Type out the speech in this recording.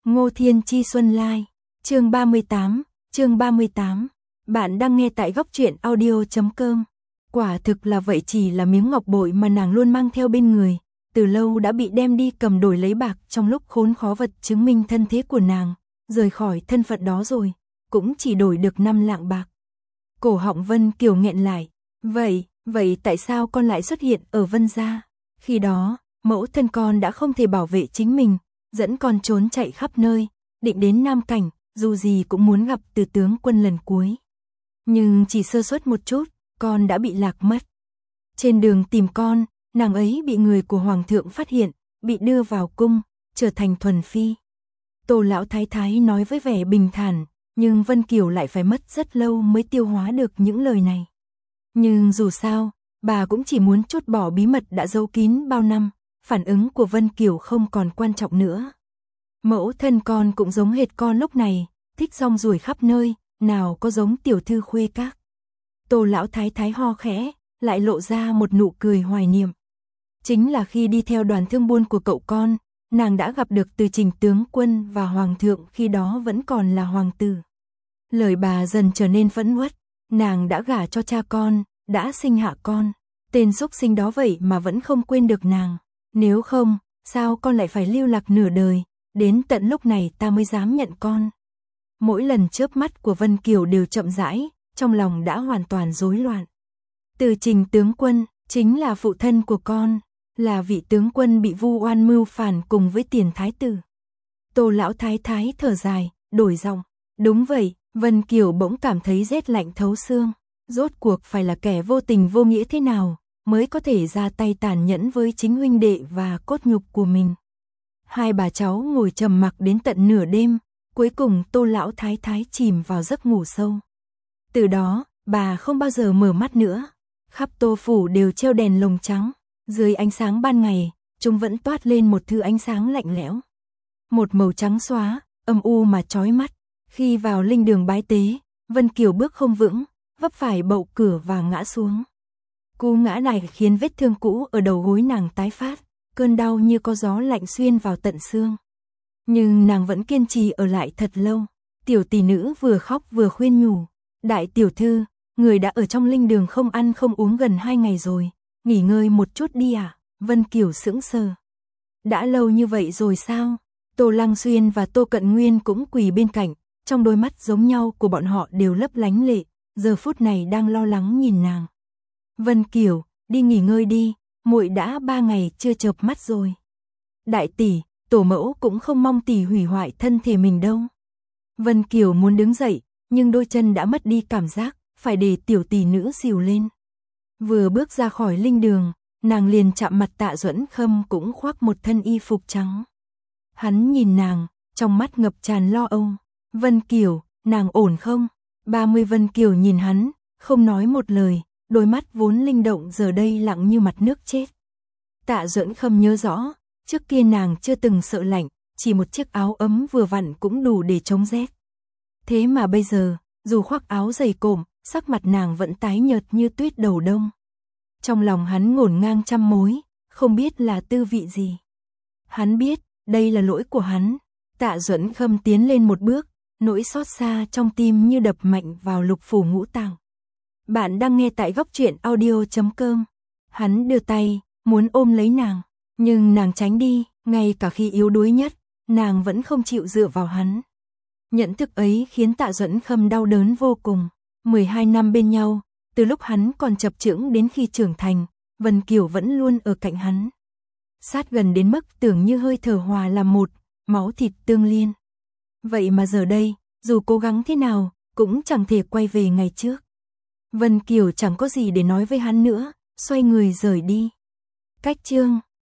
Ngô Thiên Chi Xuân Lai, chương 38. Bạn đang nghe tại góc truyện audio.com. Quả thực là vậy, chỉ là miếng ngọc bội mà nàng luôn mang theo bên người, từ lâu đã bị đem đi cầm đổi lấy bạc trong lúc khốn khó vật chứng minh thân thế của nàng, rời khỏi thân phận đó rồi, cũng chỉ đổi được 5 lạng bạc. Cổ họng Vân Kiều nghẹn lại, vậy tại sao con lại xuất hiện ở Vân gia? Khi đó, mẫu thân con đã không thể bảo vệ chính mình, dẫn con trốn chạy khắp nơi, định đến Nam Cảnh, dù gì cũng muốn gặp Từ tướng quân lần cuối. Nhưng chỉ sơ suất một chút, con đã bị lạc mất. Trên đường tìm con, nàng ấy bị người của Hoàng thượng phát hiện, bị đưa vào cung, trở thành thuần phi. Tô lão thái thái nói với vẻ bình thản, nhưng Vân Kiều lại phải mất rất lâu mới tiêu hóa được những lời này. Nhưng dù sao, bà cũng chỉ muốn trút bỏ bí mật đã giấu kín bao năm, phản ứng của Vân Kiều không còn quan trọng nữa. Mẫu thân con cũng giống hệt con lúc này, thích rong ruổi khắp nơi, nào có giống tiểu thư khuê các. Tô lão thái thái ho khẽ, lại lộ ra một nụ cười hoài niệm. Chính là khi đi theo đoàn thương buôn của cậu con, nàng đã gặp được Từ Trình tướng quân và Hoàng thượng khi đó vẫn còn là hoàng tử. Lời bà dần trở nên phẫn uất, nàng đã gả cho cha con, đã sinh hạ con, tên xúc sinh đó vậy mà vẫn không quên được nàng. Nếu không, sao con lại phải lưu lạc nửa đời, đến tận lúc này ta mới dám nhận con. Mỗi lần chớp mắt của Vân Kiều đều chậm rãi, trong lòng đã hoàn toàn rối loạn. Từ Trình tướng quân, chính là phụ thân của con, là vị tướng quân bị vu oan mưu phản cùng với Tiền thái tử. Tô lão thái thái thở dài, đổi giọng. Đúng vậy, Vân Kiều bỗng cảm thấy rét lạnh thấu xương. Rốt cuộc phải là kẻ vô tình vô nghĩa thế nào, mới có thể ra tay tàn nhẫn với chính huynh đệ và cốt nhục của mình. Hai bà cháu ngồi trầm mặc đến tận nửa đêm, cuối cùng Tô lão thái thái chìm vào giấc ngủ sâu. Từ đó, bà không bao giờ mở mắt nữa. Khắp Tô phủ đều treo đèn lồng trắng, dưới ánh sáng ban ngày, chúng vẫn toát lên một thứ ánh sáng lạnh lẽo. Một màu trắng xóa, âm u mà chói mắt. Khi vào linh đường bái tế, Vân Kiều bước không vững, vấp phải bậu cửa và ngã xuống. Cú ngã này khiến vết thương cũ ở đầu gối nàng tái phát, cơn đau như có gió lạnh xuyên vào tận xương. Nhưng nàng vẫn kiên trì ở lại thật lâu. Tiểu tỷ nữ vừa khóc vừa khuyên nhủ, đại tiểu thư, người đã ở trong linh đường không ăn không uống gần 2 ngày rồi, nghỉ ngơi một chút đi à? Vân Kiều sững sờ. Đã lâu như vậy rồi sao? Tô Lăng Xuyên và Tô Cận Nguyên cũng quỳ bên cạnh, trong đôi mắt giống nhau của bọn họ đều lấp lánh lệ, giờ phút này đang lo lắng nhìn nàng. Vân Kiều, đi nghỉ ngơi đi, muội đã 3 ngày chưa chợp mắt rồi. Đại tỷ, tổ mẫu cũng không mong tỷ hủy hoại thân thể mình đâu. Vân Kiều muốn đứng dậy, nhưng đôi chân đã mất đi cảm giác, phải để tiểu tỷ nữ xìu lên. Vừa bước ra khỏi linh đường, nàng liền chạm mặt Tạ Duẫn Khâm cũng khoác một thân y phục trắng. Hắn nhìn nàng, trong mắt ngập tràn lo âu. Vân Kiều, nàng ổn không? 30 Vân Kiều nhìn hắn, không nói một lời, đôi mắt vốn linh động giờ đây lặng như mặt nước chết. Tạ Duẫn Khâm nhớ rõ, trước kia nàng chưa từng sợ lạnh, chỉ một chiếc áo ấm vừa vặn cũng đủ để chống rét. Thế mà bây giờ, dù khoác áo dày cộm, sắc mặt nàng vẫn tái nhợt như tuyết đầu đông. Trong lòng hắn ngổn ngang trăm mối, không biết là tư vị gì. Hắn biết, đây là lỗi của hắn. Tạ Duẫn Khâm tiến lên một bước, nỗi xót xa trong tim như đập mạnh vào lục phủ ngũ tạng. Bạn đang nghe tại góc truyện audio.com. Hắn đưa tay, muốn ôm lấy nàng, nhưng nàng tránh đi, ngay cả khi yếu đuối nhất, nàng vẫn không chịu dựa vào hắn. Nhận thức ấy khiến Tạ Duẫn Khâm đau đớn vô cùng. 12 năm bên nhau, từ lúc hắn còn chập chững đến khi trưởng thành, Vân Kiều vẫn luôn ở cạnh hắn. Sát gần đến mức tưởng như hơi thở hòa làm một, máu thịt tương liên. Vậy mà giờ đây, dù cố gắng thế nào, cũng chẳng thể quay về ngày trước. Vân Kiều chẳng có gì để nói với hắn nữa, xoay người rời đi. Cách chương